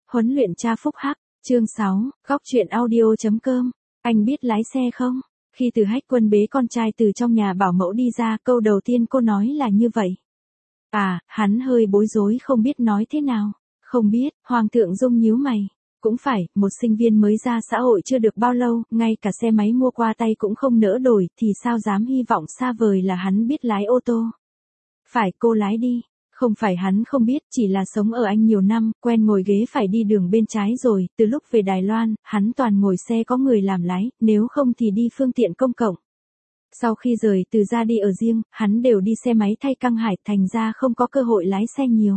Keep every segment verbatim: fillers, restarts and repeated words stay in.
Huấn luyện cha phúc hắc, chương sáu, góc truyện audio.com. Anh biết lái xe không? Khi Từ Hách Quân bế con trai từ trong nhà bảo mẫu đi ra, câu đầu tiên cô nói là như vậy. À, hắn hơi bối rối không biết nói thế nào. Không biết, Hoàng thượng Dung nhíu mày. Cũng phải, một sinh viên mới ra xã hội chưa được bao lâu, ngay cả xe máy mua qua tay cũng không nỡ đổi, thì sao dám hy vọng xa vời là hắn biết lái ô tô. Phải, cô lái đi. Không phải hắn không biết, chỉ là sống ở Anh nhiều năm, quen ngồi ghế phải đi đường bên trái rồi, từ lúc về Đài Loan, hắn toàn ngồi xe có người làm lái, nếu không thì đi phương tiện công cộng. Sau khi rời từ ra đi ở riêng, hắn đều đi xe máy thay căng hải, thành ra không có cơ hội lái xe nhiều.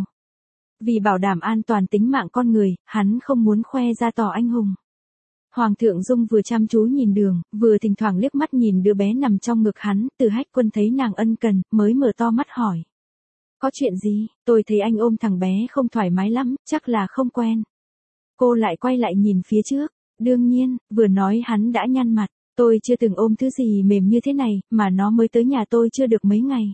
Vì bảo đảm an toàn tính mạng con người, hắn không muốn khoe ra tỏ anh hùng. Hoàng thượng Dung vừa chăm chú nhìn đường, vừa thỉnh thoảng liếc mắt nhìn đứa bé nằm trong ngực hắn, Từ Hách Quân thấy nàng ân cần, mới mở to mắt hỏi. Có chuyện gì? Tôi thấy anh ôm thằng bé không thoải mái lắm, chắc là không quen. Cô lại quay lại nhìn phía trước. Đương nhiên, vừa nói hắn đã nhăn mặt. Tôi chưa từng ôm thứ gì mềm như thế này, mà nó mới tới nhà tôi chưa được mấy ngày.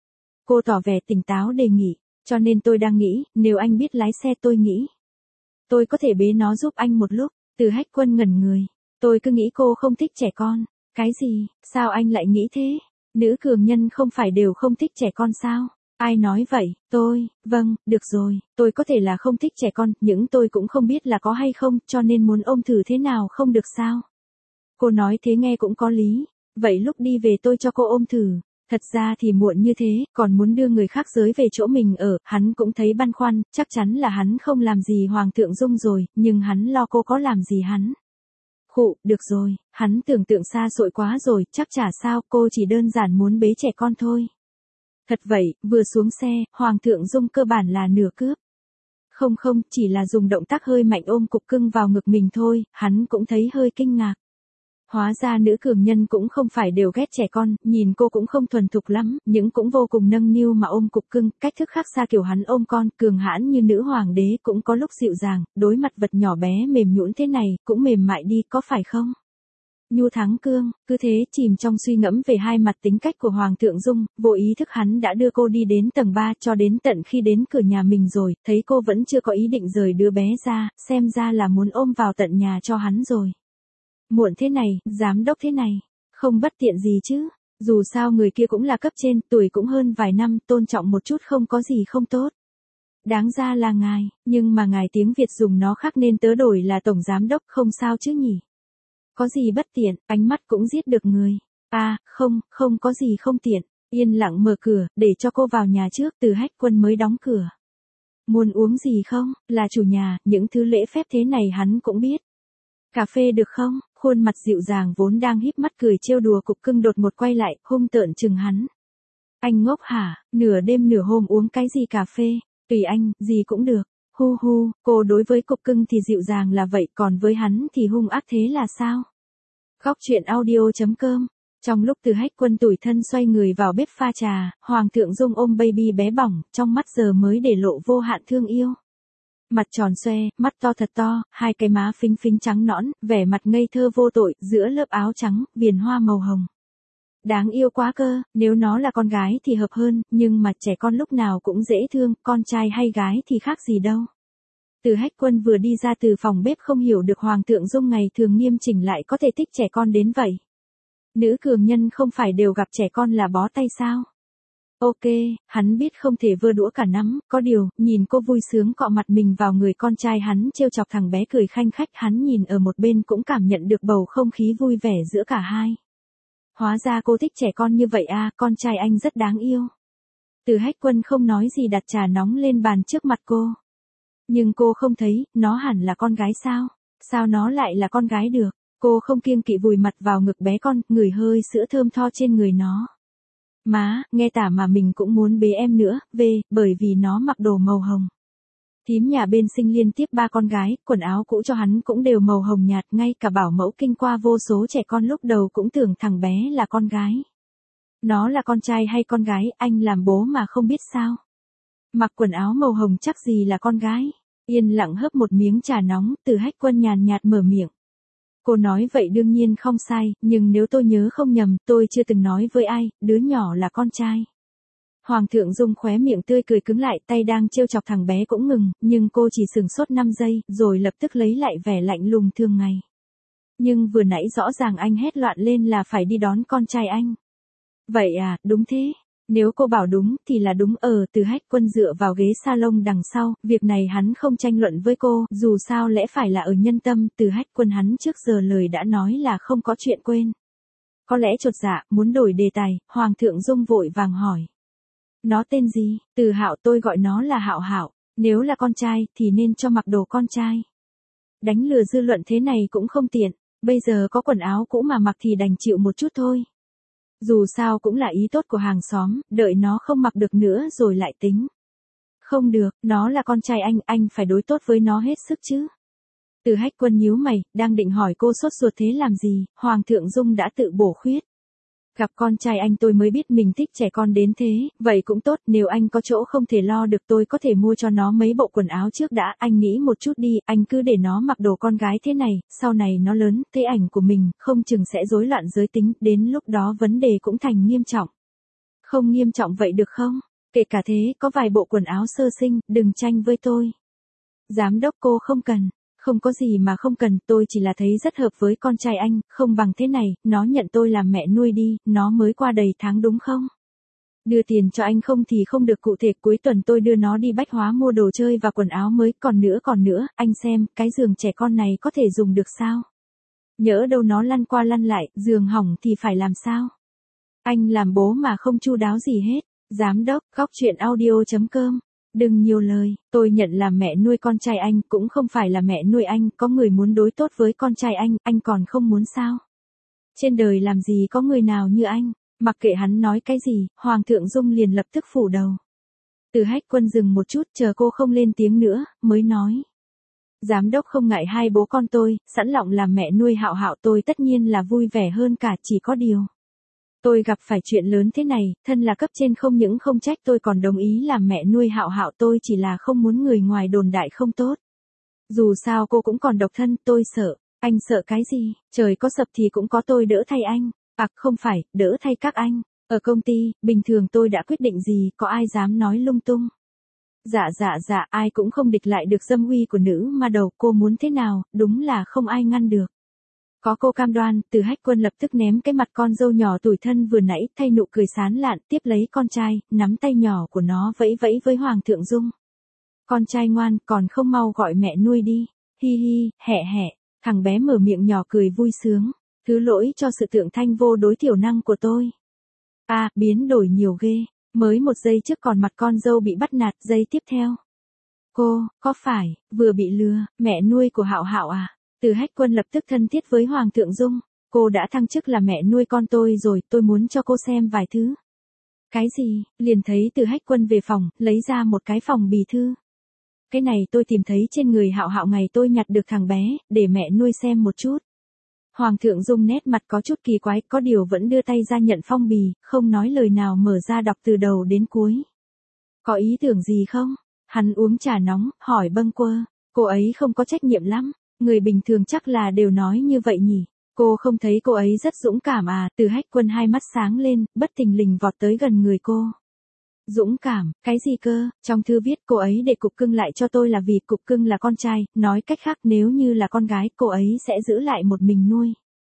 Cô tỏ vẻ tỉnh táo đề nghị. Cho nên tôi đang nghĩ, nếu anh biết lái xe tôi nghĩ. Tôi có thể bế nó giúp anh một lúc. Từ Hách Quân ngẩn người. Tôi cứ nghĩ cô không thích trẻ con. Cái gì? Sao anh lại nghĩ thế? Nữ cường nhân không phải đều không thích trẻ con sao? Ai nói vậy? Tôi, vâng, được rồi, tôi có thể là không thích trẻ con, nhưng tôi cũng không biết là có hay không, cho nên muốn ôm thử thế nào không được sao? Cô nói thế nghe cũng có lý, vậy lúc đi về tôi cho cô ôm thử. Thật ra thì muộn như thế, còn muốn đưa người khác giới về chỗ mình ở, hắn cũng thấy băn khoăn, chắc chắn là hắn không làm gì Hoàng thượng Dung rồi, nhưng hắn lo cô có làm gì hắn. Khụ, được rồi, hắn tưởng tượng xa xôi quá rồi, chắc chả sao, cô chỉ đơn giản muốn bế trẻ con thôi. Thật vậy, vừa xuống xe, Hoàng thượng Dung cơ bản là nửa cướp. Không không, chỉ là dùng động tác hơi mạnh ôm cục cưng vào ngực mình thôi, hắn cũng thấy hơi kinh ngạc. Hóa ra nữ cường nhân cũng không phải đều ghét trẻ con, nhìn cô cũng không thuần thục lắm, nhưng cũng vô cùng nâng niu mà ôm cục cưng, cách thức khác xa kiểu hắn ôm con, cường hãn như nữ hoàng đế cũng có lúc dịu dàng, đối mặt vật nhỏ bé mềm nhũn thế này, cũng mềm mại đi, có phải không? Nhu thắng cương, cứ thế chìm trong suy ngẫm về hai mặt tính cách của Hoàng thượng Dung, vô ý thức hắn đã đưa cô đi đến tầng ba cho đến tận khi đến cửa nhà mình rồi, thấy cô vẫn chưa có ý định rời đứa bé ra, xem ra là muốn ôm vào tận nhà cho hắn rồi. Muộn thế này, giám đốc thế này, không bất tiện gì chứ, dù sao người kia cũng là cấp trên, tuổi cũng hơn vài năm, tôn trọng một chút không có gì không tốt. Đáng ra là ngài, nhưng mà ngài tiếng Việt dùng nó khác nên tớ đổi là tổng giám đốc, không sao chứ nhỉ. Có gì bất tiện, ánh mắt cũng giết được người. À, không, không có gì không tiện. Yên lặng mở cửa, để cho cô vào nhà trước, Từ Hách Quân mới đóng cửa. Muốn uống gì không? Là chủ nhà, những thứ lễ phép thế này hắn cũng biết. Cà phê được không? Khuôn mặt dịu dàng vốn đang híp mắt cười trêu đùa cục cưng đột một quay lại, hung tợn chừng hắn. Anh ngốc hả? Nửa đêm nửa hôm uống cái gì cà phê? Tùy anh, gì cũng được. Hu hu, cô đối với cục cưng thì dịu dàng là vậy, còn với hắn thì hung ác thế là sao? Góc truyện audio.com. Trong lúc Từ Hách Quân tủi thân xoay người vào bếp pha trà, Hoàng thượng Dung ôm baby bé bỏng, trong mắt giờ mới để lộ vô hạn thương yêu. Mặt tròn xoe, mắt to thật to, hai cái má phính phính trắng nõn, vẻ mặt ngây thơ vô tội, giữa lớp áo trắng, viền hoa màu hồng. Đáng yêu quá cơ, nếu nó là con gái thì hợp hơn, nhưng mà trẻ con lúc nào cũng dễ thương, con trai hay gái thì khác gì đâu. Từ Hách Quân vừa đi ra từ phòng bếp không hiểu được Hoàng thượng Dung ngày thường nghiêm chỉnh lại có thể thích trẻ con đến vậy. Nữ cường nhân không phải đều gặp trẻ con là bó tay sao? Ok, hắn biết không thể vơ đũa cả nắm, có điều, nhìn cô vui sướng cọ mặt mình vào người con trai hắn trêu chọc thằng bé cười khanh khách, hắn nhìn ở một bên cũng cảm nhận được bầu không khí vui vẻ giữa cả hai. Hóa ra cô thích trẻ con như vậy à, con trai anh rất đáng yêu. Từ Hách Quân không nói gì đặt trà nóng lên bàn trước mặt cô. Nhưng cô không thấy, nó hẳn là con gái sao? Sao nó lại là con gái được? Cô không kiêng kỵ vùi mặt vào ngực bé con, ngửi hơi sữa thơm tho trên người nó. Má, nghe tả mà mình cũng muốn bế em nữa, về, bởi vì nó mặc đồ màu hồng. Thím nhà bên sinh liên tiếp ba con gái, quần áo cũ cho hắn cũng đều màu hồng nhạt, ngay cả bảo mẫu kinh qua vô số trẻ con lúc đầu cũng tưởng thằng bé là con gái. Nó là con trai hay con gái, anh làm bố mà không biết sao? Mặc quần áo màu hồng chắc gì là con gái. Yên lặng hớp một miếng trà nóng, Từ Hách Quân nhàn nhạt mở miệng. Cô nói vậy đương nhiên không sai, nhưng nếu tôi nhớ không nhầm, tôi chưa từng nói với ai, đứa nhỏ là con trai. Hoàng thượng Dung khóe miệng tươi cười cứng lại, tay đang trêu chọc thằng bé cũng ngừng, nhưng cô chỉ sừng sốt năm giây, rồi lập tức lấy lại vẻ lạnh lùng thường ngày. Nhưng vừa nãy rõ ràng anh hét loạn lên là phải đi đón con trai anh. Vậy à, đúng thế. Nếu cô bảo đúng thì là đúng. Ở Từ Hách Quân dựa vào ghế salon đằng sau, việc này hắn không tranh luận với cô, dù sao lẽ phải là ở nhân tâm. Từ Hách Quân hắn trước giờ lời đã nói là không có chuyện quên. Có lẽ chột dạ, muốn đổi đề tài, Hoàng thượng Dung vội vàng hỏi. Nó tên gì? Từ Hạo, tôi gọi nó là Hạo Hạo, nếu là con trai thì nên cho mặc đồ con trai. Đánh lừa dư luận thế này cũng không tiện, bây giờ có quần áo cũ mà mặc thì đành chịu một chút thôi. Dù sao cũng là ý tốt của hàng xóm, đợi nó không mặc được nữa rồi lại tính. Không được, nó là con trai anh, anh phải đối tốt với nó hết sức chứ. Từ Hách Quân nhíu mày, đang định hỏi cô sốt ruột thế làm gì, Hoàng thượng Dung đã tự bổ khuyết. Gặp con trai anh tôi mới biết mình thích trẻ con đến thế, vậy cũng tốt, nếu anh có chỗ không thể lo được tôi có thể mua cho nó mấy bộ quần áo trước đã, anh nghĩ một chút đi, anh cứ để nó mặc đồ con gái thế này, sau này nó lớn, thấy ảnh của mình, không chừng sẽ rối loạn giới tính, đến lúc đó vấn đề cũng thành nghiêm trọng. Không nghiêm trọng vậy được không? Kể cả thế, có vài bộ quần áo sơ sinh, đừng tranh với tôi. Giám đốc cô không cần. Không có gì mà không cần, tôi chỉ là thấy rất hợp với con trai anh, không bằng thế này, nó nhận tôi làm mẹ nuôi đi, nó mới qua đầy tháng đúng không? Đưa tiền cho anh không thì không được, cụ thể cuối tuần tôi đưa nó đi bách hóa mua đồ chơi và quần áo mới, còn nữa còn nữa, anh xem, cái giường trẻ con này có thể dùng được sao? Nhỡ đâu nó lăn qua lăn lại, giường hỏng thì phải làm sao? Anh làm bố mà không chu đáo gì hết. Giám đốc, góc chuyện audio chấm com. Đừng nhiều lời, tôi nhận làm mẹ nuôi con trai anh, cũng không phải là mẹ nuôi anh, có người muốn đối tốt với con trai anh, anh còn không muốn sao? Trên đời làm gì có người nào như anh, mặc kệ hắn nói cái gì, Hoàng thượng Dung liền lập tức phủ đầu. Từ Hách Quân dừng một chút, chờ cô không lên tiếng nữa, mới nói. Giám đốc không ngại hai bố con tôi, sẵn lòng làm mẹ nuôi Hạo Hạo tôi tất nhiên là vui vẻ hơn cả, chỉ có điều. Tôi gặp phải chuyện lớn thế này, thân là cấp trên không những không trách tôi còn đồng ý làm mẹ nuôi Hạo Hạo, tôi chỉ là không muốn người ngoài đồn đại không tốt. Dù sao cô cũng còn độc thân, tôi sợ. Anh sợ cái gì? Trời có sập thì cũng có tôi đỡ thay anh. À không phải, đỡ thay các anh. Ở công ty, bình thường tôi đã quyết định gì, có ai dám nói lung tung. Dạ dạ dạ, ai cũng không địch lại được dâm uy của nữ ma đầu, cô muốn thế nào, đúng là không ai ngăn được. Có cô cam đoan, Từ Hách Quân lập tức ném cái mặt con dâu nhỏ tủi thân vừa nãy, thay nụ cười sán lạn, tiếp lấy con trai, nắm tay nhỏ của nó vẫy vẫy với Hoàng thượng Dung. Con trai ngoan, còn không mau gọi mẹ nuôi đi. Hi hi, hẹ hẹ, thằng bé mở miệng nhỏ cười vui sướng. Thứ lỗi cho sự thượng thanh vô đối thiểu năng của tôi. À, biến đổi nhiều ghê. Mới một giây trước còn mặt con dâu bị bắt nạt, giây tiếp theo. Cô, có phải, vừa bị lừa, mẹ nuôi của Hạo Hạo à? Từ Hách Quân lập tức thân thiết với Hoàng thượng Dung. Cô đã thăng chức là mẹ nuôi con tôi rồi, tôi muốn cho cô xem vài thứ. Cái gì? Liền thấy Từ Hách Quân về phòng, lấy ra một cái phòng bì thư. Cái này tôi tìm thấy trên người Hạo Hạo ngày tôi nhặt được thằng bé, để mẹ nuôi xem một chút. Hoàng thượng Dung nét mặt có chút kỳ quái, có điều vẫn đưa tay ra nhận phong bì, không nói lời nào mở ra đọc từ đầu đến cuối. Có ý tưởng gì không? Hắn uống trà nóng, hỏi bâng quơ. Cô ấy không có trách nhiệm lắm. Người bình thường chắc là đều nói như vậy nhỉ. Cô không thấy cô ấy rất dũng cảm à? Từ Hách Quân hai mắt sáng lên, bất thình lình vọt tới gần người cô. Dũng cảm, cái gì cơ? Trong thư viết cô ấy để cục cưng lại cho tôi là vì cục cưng là con trai, nói cách khác nếu như là con gái cô ấy sẽ giữ lại một mình nuôi.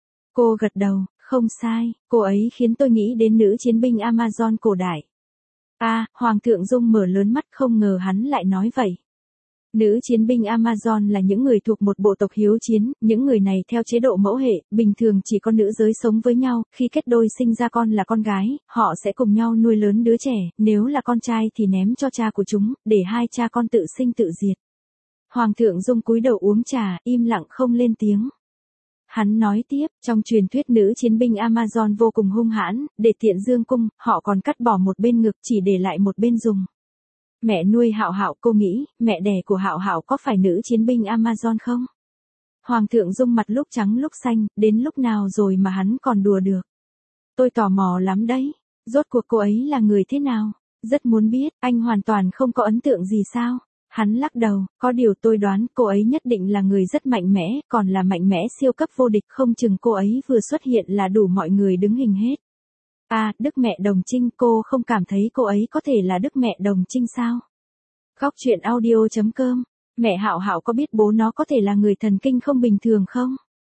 Cô gật đầu, không sai, cô ấy khiến tôi nghĩ đến nữ chiến binh Amazon cổ đại. À, Hoàng thượng Dung mở lớn mắt, không ngờ hắn lại nói vậy. Nữ chiến binh Amazon là những người thuộc một bộ tộc hiếu chiến, những người này theo chế độ mẫu hệ, bình thường chỉ có nữ giới sống với nhau, khi kết đôi sinh ra con là con gái, họ sẽ cùng nhau nuôi lớn đứa trẻ, nếu là con trai thì ném cho cha của chúng, để hai cha con tự sinh tự diệt. Hoàng thượng Dung cúi đầu uống trà, im lặng không lên tiếng. Hắn nói tiếp, trong truyền thuyết nữ chiến binh Amazon vô cùng hung hãn, để tiện dương cung, họ còn cắt bỏ một bên ngực chỉ để lại một bên dùng. Mẹ nuôi Hạo Hạo, cô nghĩ, mẹ đẻ của Hạo Hạo có phải nữ chiến binh Amazon không? Hoàng thượng Dung mặt lúc trắng lúc xanh, đến lúc nào rồi mà hắn còn đùa được. Tôi tò mò lắm đấy, rốt cuộc cô ấy là người thế nào? Rất muốn biết, anh hoàn toàn không có ấn tượng gì sao? Hắn lắc đầu, có điều tôi đoán cô ấy nhất định là người rất mạnh mẽ, còn là mạnh mẽ siêu cấp vô địch, không chừng cô ấy vừa xuất hiện là đủ mọi người đứng hình hết. À, Đức Mẹ Đồng Trinh, cô không cảm thấy cô ấy có thể là Đức Mẹ Đồng Trinh sao? Góc chuyện audio chấm com. Mẹ Hạo Hạo có biết bố nó có thể là người thần kinh không bình thường không?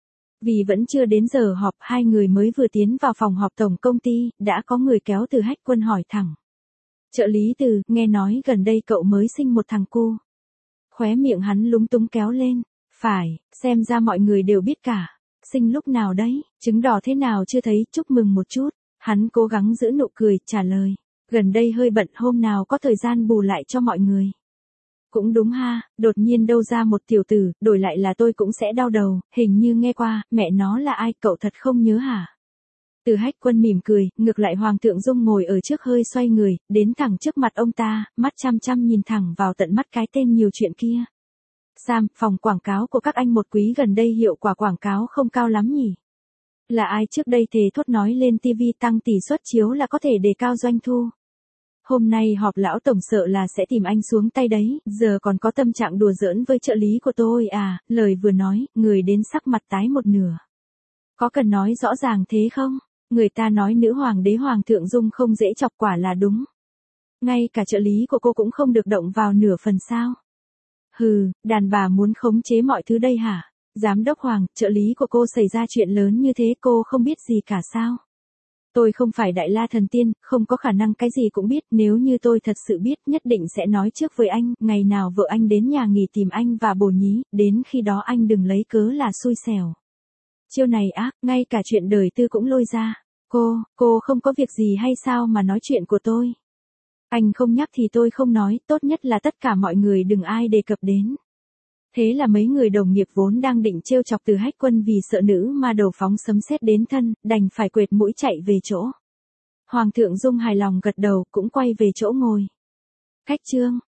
Vì vẫn chưa đến giờ họp, hai người mới vừa tiến vào phòng họp tổng công ty, đã có người kéo Từ Hách Quân hỏi thẳng. Trợ lý Từ, nghe nói gần đây cậu mới sinh một thằng cu. Khóe miệng hắn lúng túng kéo lên. Phải, xem ra mọi người đều biết cả. Sinh lúc nào đấy, trứng đỏ thế nào chưa thấy, chúc mừng một chút. Hắn cố gắng giữ nụ cười, trả lời. Gần đây hơi bận, hôm nào có thời gian bù lại cho mọi người. Cũng đúng ha, đột nhiên đâu ra một tiểu tử, đổi lại là tôi cũng sẽ đau đầu, hình như nghe qua, mẹ nó là ai, cậu thật không nhớ hả? Từ Hách Quân mỉm cười, ngược lại Hoàng Thượng Dung ngồi ở trước hơi xoay người, đến thẳng trước mặt ông ta, mắt chăm chăm nhìn thẳng vào tận mắt cái tên nhiều chuyện kia. Sam, phòng quảng cáo của các anh một quý gần đây hiệu quả quảng cáo không cao lắm nhỉ? Là ai trước đây thề thốt nói lên ti vi tăng tỷ suất chiếu là có thể đề cao doanh thu? Hôm nay họp lão tổng sợ là sẽ tìm anh xuống tay đấy, giờ còn có tâm trạng đùa giỡn với trợ lý của tôi à, lời vừa nói, người đến sắc mặt tái một nửa. Có cần nói rõ ràng thế không? Người ta nói nữ hoàng đế Hoàng Thượng Dung không dễ chọc, quả là đúng. Ngay cả trợ lý của cô cũng không được động vào nửa phần sao? Hừ, đàn bà muốn khống chế mọi thứ đây hả? Giám đốc Hoàng, trợ lý của cô xảy ra chuyện lớn như thế cô không biết gì cả sao? Tôi không phải đại la thần tiên, không có khả năng cái gì cũng biết, nếu như tôi thật sự biết nhất định sẽ nói trước với anh, ngày nào vợ anh đến nhà nghỉ tìm anh và bồ nhí, đến khi đó anh đừng lấy cớ là xui xẻo. Chiêu này ác, ngay cả chuyện đời tư cũng lôi ra. Cô, cô không có việc gì hay sao mà nói chuyện của tôi? Anh không nhắc thì tôi không nói, tốt nhất là tất cả mọi người đừng ai đề cập đến. Thế là mấy người đồng nghiệp vốn đang định trêu chọc Từ Hách Quân vì sợ nữ ma đầu phóng sấm sét đến thân, đành phải quệt mũi chạy về chỗ. Hoàng Thượng Dung hài lòng gật đầu, cũng quay về chỗ ngồi. Khách trương,